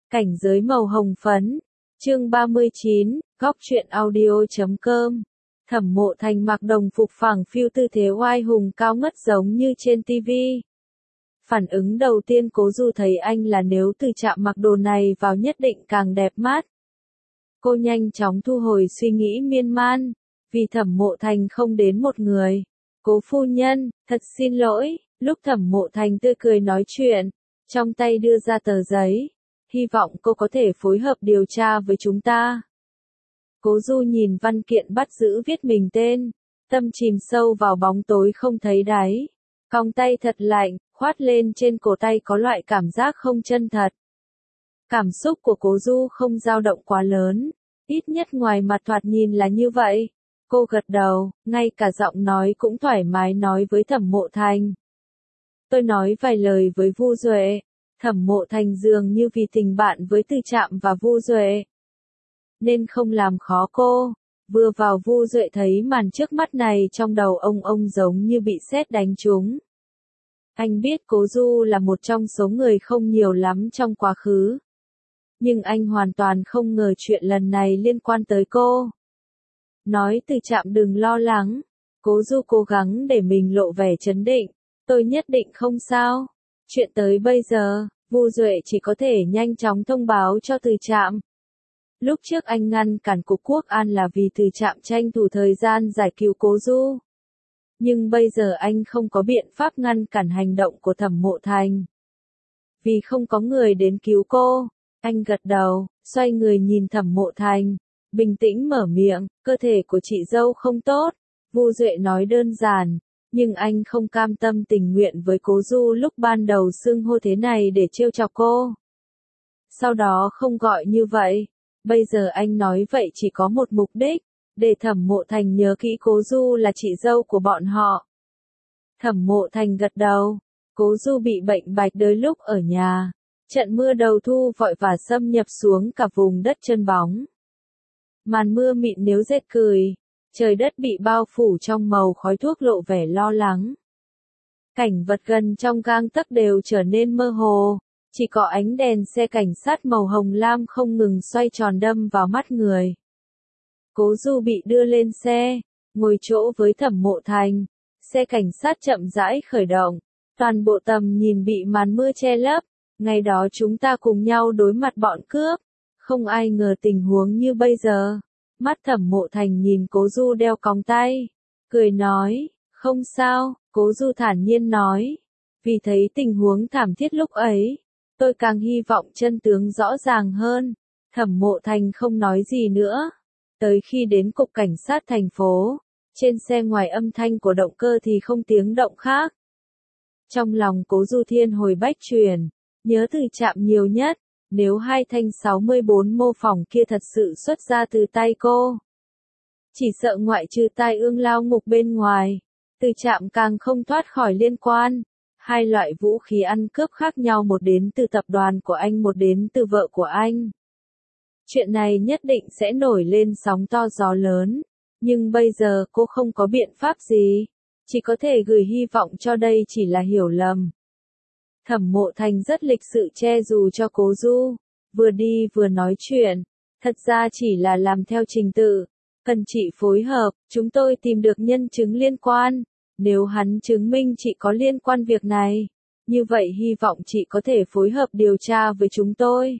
Cảnh giới màu hồng phấn. Chương 39, góc truyện audio.com. Thẩm Mộ Thành mặc đồng phục phẳng phiu tư thế oai hùng cao ngất giống như trên TV. Phản ứng đầu tiên Cố Du thấy anh là nếu Từ Trạm mặc đồ này vào nhất định càng đẹp mắt. Cô nhanh chóng thu hồi suy nghĩ miên man, vì Thẩm Mộ Thành không đến một người. Cố phu nhân, thật xin lỗi. Lúc Thẩm Mộ Thành tươi cười nói chuyện, trong tay đưa ra tờ giấy. Hy vọng cô có thể phối hợp điều tra với chúng ta. Cố Du nhìn văn kiện bắt giữ viết mình tên, tâm chìm sâu vào bóng tối không thấy đáy. Còng tay thật lạnh, khoát lên trên cổ tay có loại cảm giác không chân thật. Cảm xúc của Cố Du không dao động quá lớn, ít nhất ngoài mặt thoạt nhìn là như vậy. Cô gật đầu, ngay cả giọng nói cũng thoải mái nói với Thẩm Mộ Thành. Tôi nói vài lời với Vu Duệ. Thẩm Mộ Thành dường như vì tình bạn với Từ Trạm và Vu Duệ, nên không làm khó cô. Vừa vào Vu Duệ thấy màn trước mắt này trong đầu ông giống như bị sét đánh trúng. Anh biết Cố Du là một trong số người không nhiều lắm trong quá khứ. Nhưng anh hoàn toàn không ngờ chuyện lần này liên quan tới cô. Nói Từ Trạm đừng lo lắng. Cố Du cố gắng để mình lộ vẻ trấn định. Tôi nhất định không sao. Chuyện tới bây giờ, Vu Duệ chỉ có thể nhanh chóng thông báo cho Từ Trạm. Lúc trước anh ngăn cản Cục Quốc an là vì Từ Trạm tranh thủ thời gian giải cứu Cố Du. Nhưng bây giờ anh không có biện pháp ngăn cản hành động của Thẩm Mộ Thành. Vì không có người đến cứu cô, anh gật đầu, xoay người nhìn Thẩm Mộ Thành, bình tĩnh mở miệng, cơ thể của chị dâu không tốt. Vu Duệ nói đơn giản. Nhưng anh không cam tâm tình nguyện với Cố Du lúc ban đầu xưng hô thế này để trêu chọc cô. Sau đó không gọi như vậy. Bây giờ anh nói vậy chỉ có một mục đích, để Thẩm Mộ Thành nhớ kỹ Cố Du là chị dâu của bọn họ. Thẩm Mộ Thành gật đầu. Cố Du bị bệnh bạch đới lúc ở nhà. Trận mưa đầu thu vội và xâm nhập xuống cả vùng đất trơn bóng. Màn mưa mịn nếu rét cười. Trời đất bị bao phủ trong màu khói thuốc lộ vẻ lo lắng. Cảnh vật gần trong gang tấc đều trở nên mơ hồ, chỉ có ánh đèn xe cảnh sát màu hồng lam không ngừng xoay tròn đâm vào mắt người. Cố Du bị đưa lên xe, ngồi chỗ với Thẩm Mộ Thành, xe cảnh sát chậm rãi khởi động, toàn bộ tầm nhìn bị màn mưa che lấp, ngày đó chúng ta cùng nhau đối mặt bọn cướp, không ai ngờ tình huống như bây giờ. Mắt Thẩm Mộ Thành nhìn Cố Du đeo còng tay, cười nói, không sao. Cố Du thản nhiên nói, vì thấy tình huống thảm thiết lúc ấy, tôi càng hy vọng chân tướng rõ ràng hơn. Thẩm Mộ Thành không nói gì nữa. Tới khi đến cục cảnh sát thành phố, trên xe ngoài âm thanh của động cơ thì không tiếng động khác. Trong lòng Cố Du thiên hồi bách chuyển, nhớ Từ Trạm nhiều nhất. Nếu hai thanh 64 mô phỏng kia thật sự xuất ra từ tay cô, chỉ sợ ngoại trừ tai ương lao ngục bên ngoài, Từ Trạm càng không thoát khỏi liên quan. Hai loại vũ khí ăn cướp khác nhau, một đến từ tập đoàn của anh, một đến từ vợ của anh. Chuyện này nhất định sẽ nổi lên sóng to gió lớn, nhưng bây giờ cô không có biện pháp gì, chỉ có thể gửi hy vọng cho đây chỉ là hiểu lầm. Thẩm Mộ Thành rất lịch sự che dù cho Cố Du, vừa đi vừa nói chuyện, thật ra chỉ là làm theo trình tự, cần chị phối hợp, chúng tôi tìm được nhân chứng liên quan, nếu hắn chứng minh chị có liên quan việc này, như vậy hy vọng chị có thể phối hợp điều tra với chúng tôi.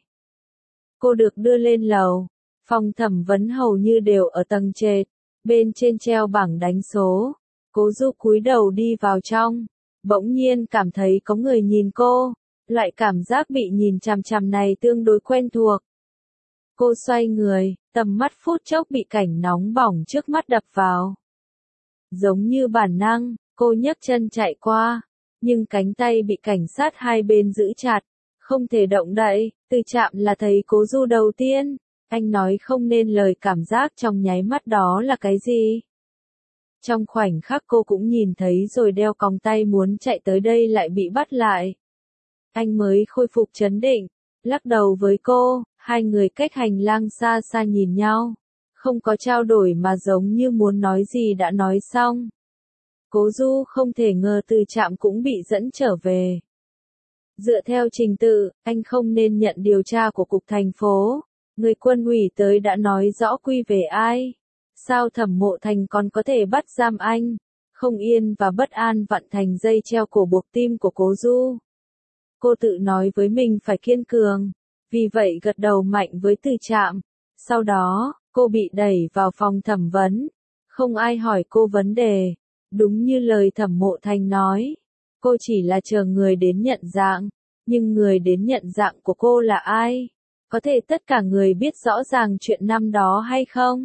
Cô được đưa lên lầu, phòng thẩm vấn hầu như đều ở tầng trệt, bên trên treo bảng đánh số. Cố Du cúi đầu đi vào trong. Bỗng nhiên cảm thấy có người nhìn cô, loại cảm giác bị nhìn chằm chằm này tương đối quen thuộc. Cô xoay người, tầm mắt phút chốc bị cảnh nóng bỏng trước mắt đập vào. Giống như bản năng, cô nhấc chân chạy qua, nhưng cánh tay bị cảnh sát hai bên giữ chặt, không thể động đậy. Từ Trạm là thấy Cố Du đầu tiên, anh nói không nên lời cảm giác trong nháy mắt đó là cái gì. Trong khoảnh khắc cô cũng nhìn thấy rồi, đeo còng tay muốn chạy tới đây lại bị bắt lại. Anh mới khôi phục trấn định, lắc đầu với cô, hai người cách hành lang xa xa nhìn nhau, không có trao đổi mà giống như muốn nói gì đã nói xong. Cố Du không thể ngờ Từ Trạm cũng bị dẫn trở về. Dựa theo trình tự, anh không nên nhận điều tra của cục thành phố. Người quân ủy tới đã nói rõ quy về ai. Sao Thẩm Mộ Thành còn có thể bắt giam anh? Không yên và bất an vặn thành dây treo cổ buộc tim của Cố Du. Cô tự nói với mình phải kiên cường. Vì vậy gật đầu mạnh với Từ Trạm. Sau đó, cô bị đẩy vào phòng thẩm vấn. Không ai hỏi cô vấn đề. Đúng như lời Thẩm Mộ Thành nói. Cô chỉ là chờ người đến nhận dạng. Nhưng người đến nhận dạng của cô là ai? Có thể tất cả người biết rõ ràng chuyện năm đó hay không?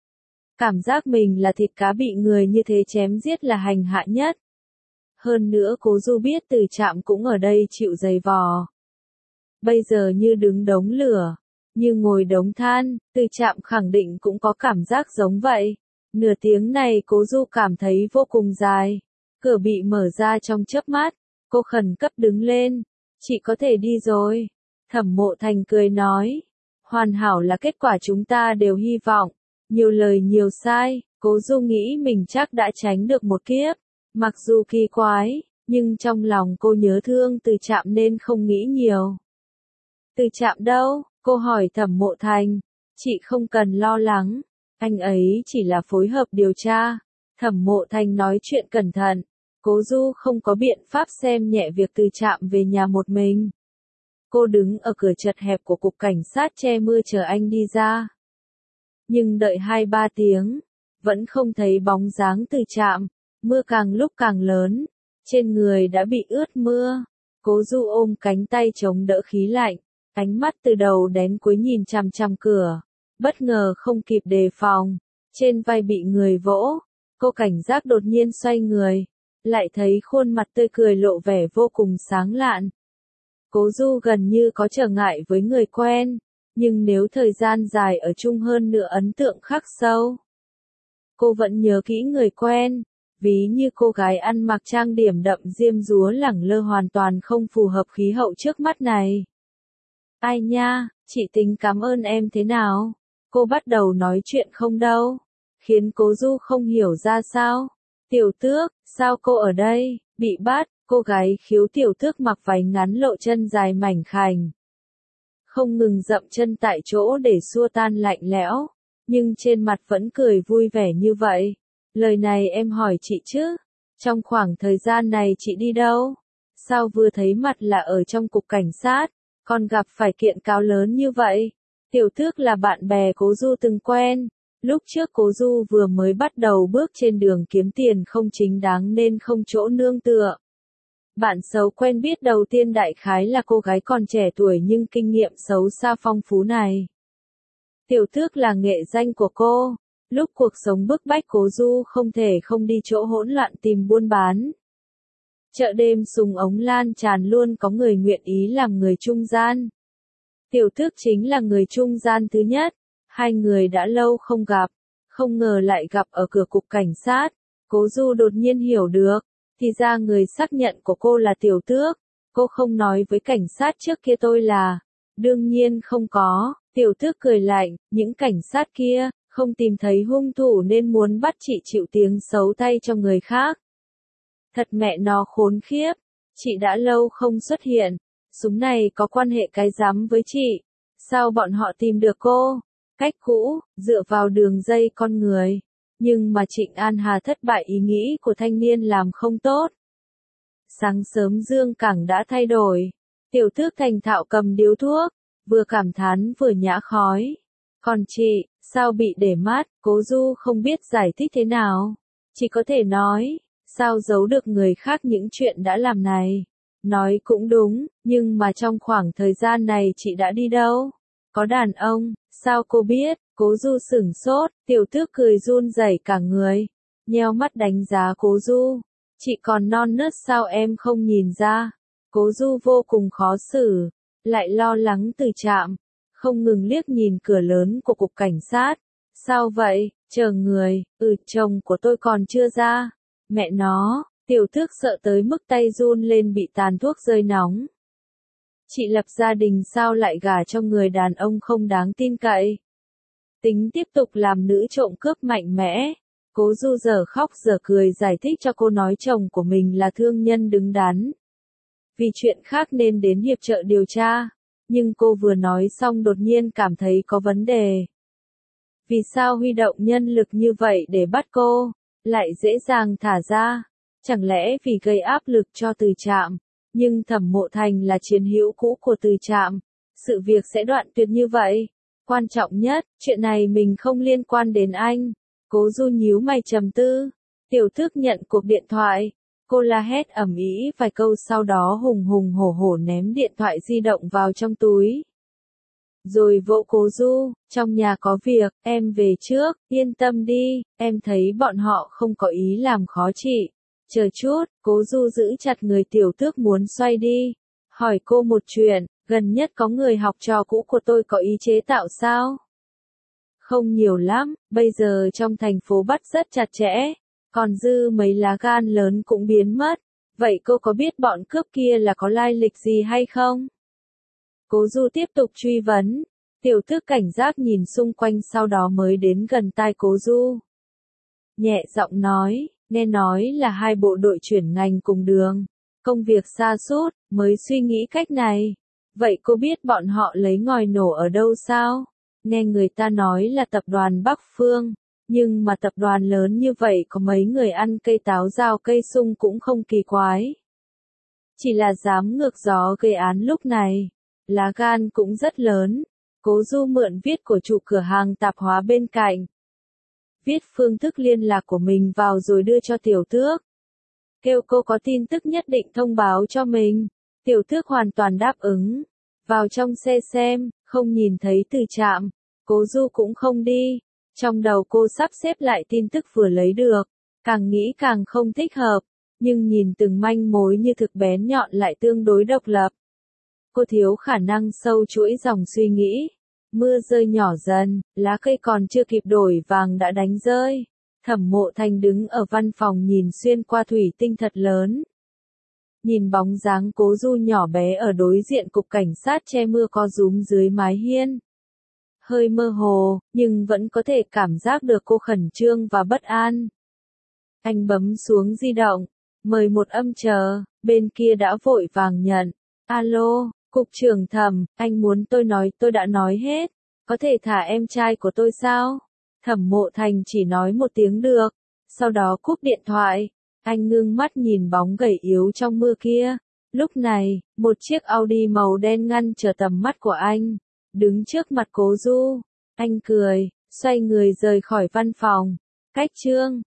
Cảm giác mình là thịt cá bị người như thế chém giết là hành hạ nhất. Hơn nữa Cố Du biết Từ Trạm cũng ở đây chịu giày vò. Bây giờ như đứng đống lửa, như ngồi đống than, Từ Trạm khẳng định cũng có cảm giác giống vậy. Nửa tiếng này Cố Du cảm thấy vô cùng dài. Cửa bị mở ra trong chớp mắt, cô khẩn cấp đứng lên. Chị có thể đi rồi. Thẩm Mộ Thành cười nói. Hoàn hảo là kết quả chúng ta đều hy vọng. Nhiều lời nhiều sai, Cố Du nghĩ mình chắc đã tránh được một kiếp. Mặc dù kỳ quái, nhưng trong lòng cô nhớ thương Từ Trạm nên không nghĩ nhiều. Từ Trạm đâu? Cô hỏi Thẩm Mộ Thành. Chị không cần lo lắng, anh ấy chỉ là phối hợp điều tra. Thẩm Mộ Thành nói chuyện cẩn thận. Cố Du không có biện pháp xem nhẹ việc Từ Trạm về nhà một mình. Cô đứng ở cửa chật hẹp của cục cảnh sát che mưa chờ anh đi ra. Nhưng đợi 2-3 tiếng, vẫn không thấy bóng dáng Từ Trạm. Mưa càng lúc càng lớn, trên người đã bị ướt mưa. Cố Du ôm cánh tay chống đỡ khí lạnh, ánh mắt từ đầu đến cuối nhìn chằm chằm cửa. Bất ngờ không kịp đề phòng, trên vai bị người vỗ. Cô cảnh giác đột nhiên xoay người, lại thấy khuôn mặt tươi cười lộ vẻ vô cùng sáng lạn. Cố Du gần như có trở ngại với người quen, nhưng nếu thời gian dài ở chung hơn nữa ấn tượng khắc sâu. Cô vẫn nhớ kỹ người quen, ví như cô gái ăn mặc trang điểm đậm diêm dúa lẳng lơ hoàn toàn không phù hợp khí hậu trước mắt này. Ai nha, chị tính cảm ơn em thế nào? Cô bắt đầu nói chuyện không đâu, khiến Cố Du không hiểu ra sao. Tiểu Tước, sao cô ở đây? Bị bắt, cô gái khiếu Tiểu Tước mặc váy ngắn lộ chân dài mảnh khảnh. Không ngừng dậm chân tại chỗ để xua tan lạnh lẽo, nhưng trên mặt vẫn cười vui vẻ như vậy. Lời này em hỏi chị chứ, trong khoảng thời gian này chị đi đâu? Sao vừa thấy mặt là ở trong cục cảnh sát, còn gặp phải kiện cáo lớn như vậy? Tiểu Tước là bạn bè Cố Du từng quen. Lúc trước Cố Du vừa mới bắt đầu bước trên đường kiếm tiền không chính đáng nên không chỗ nương tựa. Bạn xấu quen biết đầu tiên đại khái là cô gái còn trẻ tuổi nhưng kinh nghiệm xấu xa phong phú này. Tiểu Tước là nghệ danh của cô. Lúc cuộc sống bức bách Cố Du không thể không đi chỗ hỗn loạn tìm buôn bán. Chợ đêm súng ống lan tràn luôn có người nguyện ý làm người trung gian. Tiểu Tước chính là người trung gian thứ nhất. Hai người đã lâu không gặp, không ngờ lại gặp ở cửa cục cảnh sát. Cố Du đột nhiên hiểu được, thì ra người xác nhận của cô là Tiểu Tước. Cô không nói với cảnh sát trước kia tôi là. Đương nhiên không có, Tiểu Tước cười lạnh, những cảnh sát kia không tìm thấy hung thủ nên muốn bắt chị chịu tiếng xấu tay cho người khác. Thật mẹ nó khốn khiếp, chị đã lâu không xuất hiện, súng này có quan hệ cái rắm với chị. Sao bọn họ tìm được cô? Cách cũ, dựa vào đường dây con người. Nhưng mà Trịnh An Hà thất bại ý nghĩ của thanh niên làm không tốt. Sáng sớm Dương Cảng đã thay đổi. Tiểu Tước thành thạo cầm điếu thuốc, vừa cảm thán vừa nhả khói. Còn chị, sao bị để mắt? Cố Du không biết giải thích thế nào. Chỉ có thể nói, sao giấu được người khác những chuyện đã làm này. Nói cũng đúng, nhưng mà trong khoảng thời gian này chị đã đi đâu? Có đàn ông, sao cô biết? Cố Du sửng sốt, Tiểu Tước cười run rẩy cả người. Nheo mắt đánh giá Cố Du. Chị còn non nớt sao em không nhìn ra? Cố Du vô cùng khó xử, lại lo lắng Từ Trạm. Không ngừng liếc nhìn cửa lớn của cục cảnh sát. Sao vậy? Chờ người, chồng của tôi còn chưa ra. Mẹ nó, Tiểu Tước sợ tới mức tay run lên bị tàn thuốc rơi nóng. Chị lập gia đình sao lại gả cho người đàn ông không đáng tin cậy? Tính tiếp tục làm nữ trộm cướp mạnh mẽ. Cố Du giờ khóc giờ cười giải thích cho cô nói chồng của mình là thương nhân đứng đắn. vì chuyện khác nên đến hiệp trợ điều tra. Nhưng cô vừa nói xong đột nhiên cảm thấy có vấn đề. Vì sao huy động nhân lực như vậy để bắt cô, lại dễ dàng thả ra? Chẳng lẽ vì gây áp lực cho Từ Trạm? Nhưng Thẩm Mộ Thành là chiến hữu cũ của Từ Trạm, sự việc sẽ đoạn tuyệt như vậy. Quan trọng nhất, chuyện này mình không liên quan đến anh. Cố Du nhíu mày trầm tư. Tiểu Thức nhận cuộc điện thoại. Cô la hét ầm ĩ vài câu sau đó hùng hùng hổ hổ ném điện thoại di động vào trong túi. Rồi vỗ Cố Du, trong nhà có việc, em về trước, yên tâm đi, em thấy bọn họ không có ý làm khó chị. Chờ chút, Cố Du giữ chặt người Tiểu Tước muốn xoay đi. Hỏi cô một chuyện, gần nhất có người học trò cũ của tôi có ý chế tạo sao? Không nhiều lắm, bây giờ trong thành phố bắt rất chặt chẽ, còn dư mấy lá gan lớn cũng biến mất. Vậy cô có biết bọn cướp kia là có lai lịch gì hay không? Cố Du tiếp tục truy vấn. Tiểu Tước cảnh giác nhìn xung quanh sau đó mới đến gần tai Cố Du. Nhẹ giọng nói, nghe nói là hai bộ đội chuyển ngành cùng đường. Công việc sa sút, mới suy nghĩ cách này. Vậy cô biết bọn họ lấy ngòi nổ ở đâu sao? Nghe người ta nói là tập đoàn Bắc Phương. Nhưng mà tập đoàn lớn như vậy có mấy người ăn cây táo rào cây sung cũng không kỳ quái. Chỉ là dám ngược gió gây án lúc này. Lá gan cũng rất lớn. Cố Du mượn viết của chủ cửa hàng tạp hóa bên cạnh. Viết phương thức liên lạc của mình vào rồi đưa cho Tiểu Tước. Kêu cô có tin tức nhất định thông báo cho mình. Tiểu Tước hoàn toàn đáp ứng. Vào trong xe xem, không nhìn thấy Từ Trạm. Cố Du cũng không đi. Trong đầu cô sắp xếp lại tin tức vừa lấy được. Càng nghĩ càng không thích hợp. Nhưng nhìn từng manh mối như thực bén nhọn lại tương đối độc lập. Cô thiếu khả năng sâu chuỗi dòng suy nghĩ. Mưa rơi nhỏ dần, lá cây còn chưa kịp đổi vàng đã đánh rơi. Thẩm Mộ Thành đứng ở văn phòng nhìn xuyên qua thủy tinh thật lớn. Nhìn bóng dáng Cố Du nhỏ bé ở đối diện cục cảnh sát che mưa co rúm dưới mái hiên. Hơi mơ hồ, nhưng vẫn có thể cảm giác được cô khẩn trương và bất an. Anh bấm xuống di động, mời một âm chờ, bên kia đã vội vàng nhận. Alo, cục trưởng Thẩm, anh muốn tôi đã nói hết. Có thể thả em trai của tôi sao? Thẩm Mộ Thành chỉ nói một tiếng được, sau đó cúp điện thoại. Anh ngưng mắt nhìn bóng gầy yếu trong mưa kia. Lúc này, một chiếc Audi màu đen ngăn trở tầm mắt của anh. Đứng trước mặt Cố Du. Anh cười, xoay người rời khỏi văn phòng. Cách chương